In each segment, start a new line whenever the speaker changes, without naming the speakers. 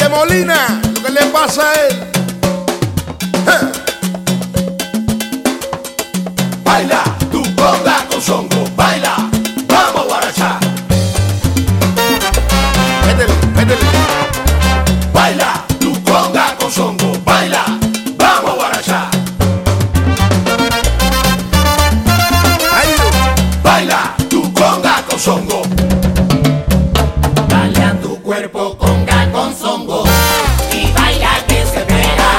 Molina, lo que le pasa a él.
Baila tu conga con songo, baila, vamos guarachá.
Métele, métele.
Baila tu conga con songo, baila, vamos guarachá. Baila tu conga con songo. Dale a tu cuerpo conga con songo y baila que se pega.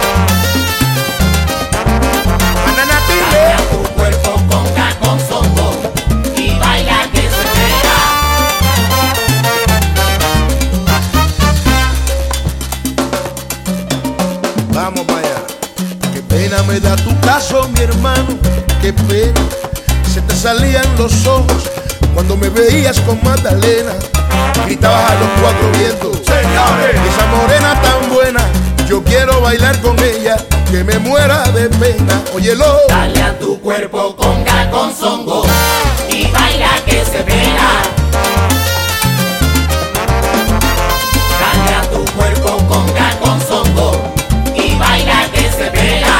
Dale a tu cuerpo conga con songo y baila que se pega.
Vamos para allá. Qué pena me da tu caso, mi hermano. Qué pena. Se te salían los ojos cuando me veías con Magdalena. Gritabas a los cuatro vientos:
Señores,
esa morena tan buena, yo quiero bailar con ella, que me muera de pena. Óyelo.
dale a tu cuerpo conga con songo y baila que se pega. Dale a tu cuerpo conga con songo y baila que se pega.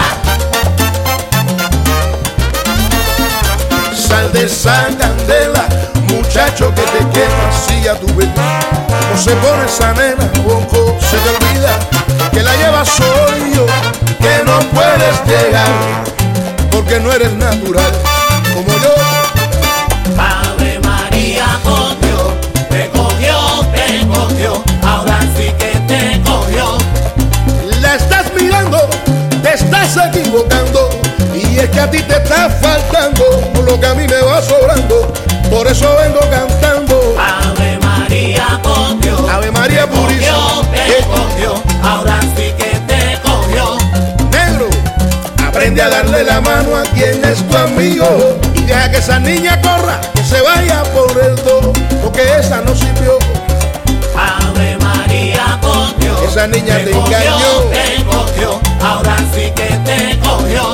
Sal de esa candela, muchacho, que te quema así a tu vez. Como se pone esa nena, ojo, se te olvida que la lleva soy yo, que no puedes llegar, porque no eres natural como yo.
Ave María, cogió, te cogió, ahora sí que te cogió.
La estás mirando, te estás equivocando, y es que a ti te está faltando lo que a mí me va sobrando. Por eso vengo cantando.
Ave María, cogió,
Ave María purísima.
te cogió, ahora sí que te cogió.
Negro, aprende a darle la mano a quien es tu amigo y deja que esa niña corra, que se vaya por el todo, porque esa no sirvió.
Ave María, cogió,
Esa niña te engañó.
te cogió, ahora sí que te cogió.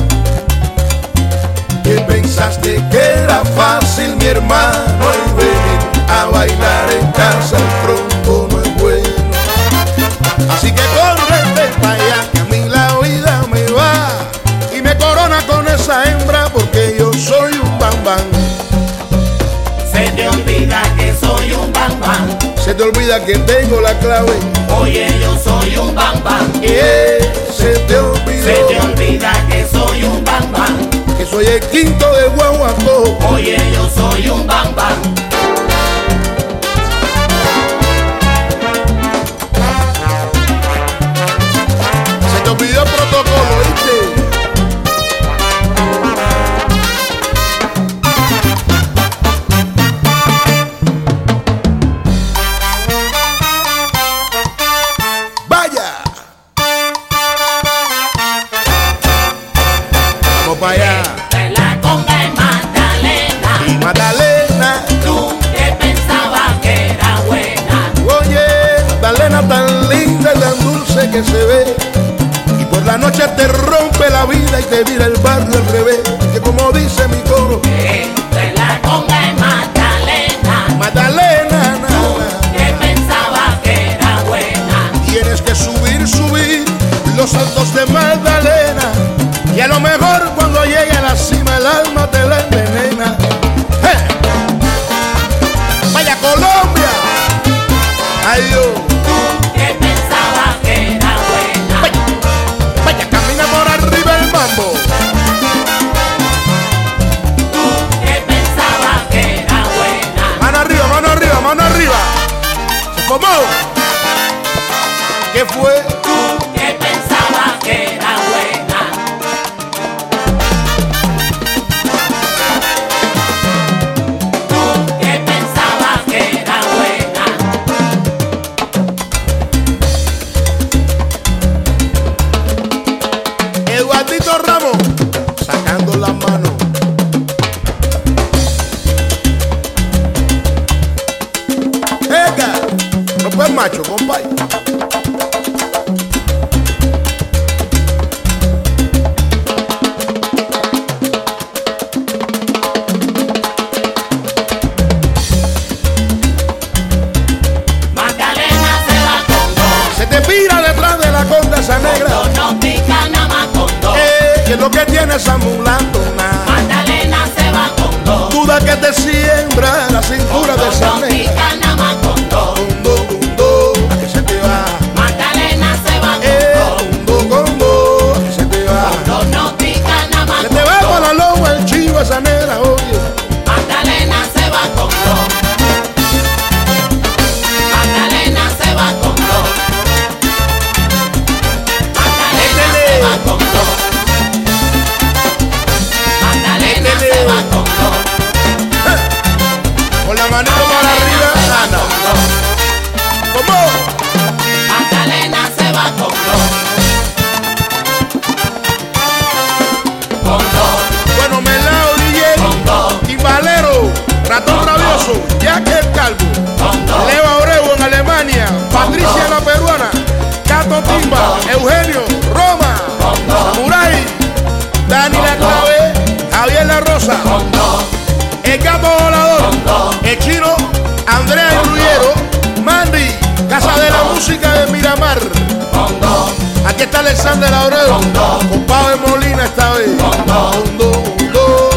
¿Qué pensaste que era fácil, mi hermano, y venir a bailar en casa? El tronco no es bueno. Así que córrete para allá, que a mí la vida me va y me corona con esa hembra, porque yo soy un bambán.
Se te olvida que soy un bambán.
Se te olvida que tengo la clave.
Oye, yo soy un bambán.
Se te olvidó
Se te olvida que soy un bambán.
que soy el quinto de Guaguancó.
Oye, yo soy un bambán.
Se te olvidó el protocolo, ¿viste? ¡Vaya! Vamos para allá.
De la conga en Magdalena.
Y Magdalena,
Tú que pensabas que era buena.
oye, Magdalena tan linda y tan dulce que se ve, y por la noche te rompe la vida y te vira el barrio al revés, que como dice mi coro,
De la conga en Magdalena.
Magdalena,
Tú que pensabas que era buena.
tienes que subir, subir los altos de Magdalena, y a lo mejor cuando llegue a la cima el alma te la envenena. ¡Hey! ¡Vaya Colombia! ¡Ay Dios!
Tú que pensabas que era buena.
¡Vaya! ¡Vaya! ¡Camina por arriba el mambo!
Tú que pensabas que era buena.
¡Mano arriba, mano arriba, mano arriba! ¡Se formó! ¿Qué fue?
Tú que pensabas que era buena. Tú que pensabas que era buena.
Eduardito Ramos, sacando la mano. ¡Ega! No fue macho, compadre.
Magdalena se va con dos.
lo que tiene esa mulatona?
Magdalena se va con dos.
Duda que te siembra la cintura de esa
No
negra.
pica nada más con dos.
Con dos, ¿a qué se te va?
Magdalena se va con dos.
Con dos, ¿a qué se te va?
Dos no pica nada más
Se
con
te va
dos.
con la loma el chivo esa negra, oye.
Magdalena se va con dos. Magdalena se va con dos. Magdalena se va con dos. Magdalena se va con dos.
Con la manito para arriba, Ana. ¿Cómo?
Magdalena se va con dos. Con dos.
Bueno, Melao,
Con dos.
DJ, Timbalero, Ratón Rabioso, Jack el Calvo,
Con dos.
Leo Abreu en Alemania, Patricia la peruana, Cato Timba, Eugenio, Roma, Samurai, Dani la Clave, Javier La Rosa,
Con dos.
El Gato Volador, El Chino, Andrea Gruyero, Mandy, Casa de la Música de Miramar.
Con dos.
Aquí está Alexander Abreu, con Pablo Molina esta vez.
Con dos.
Con dos.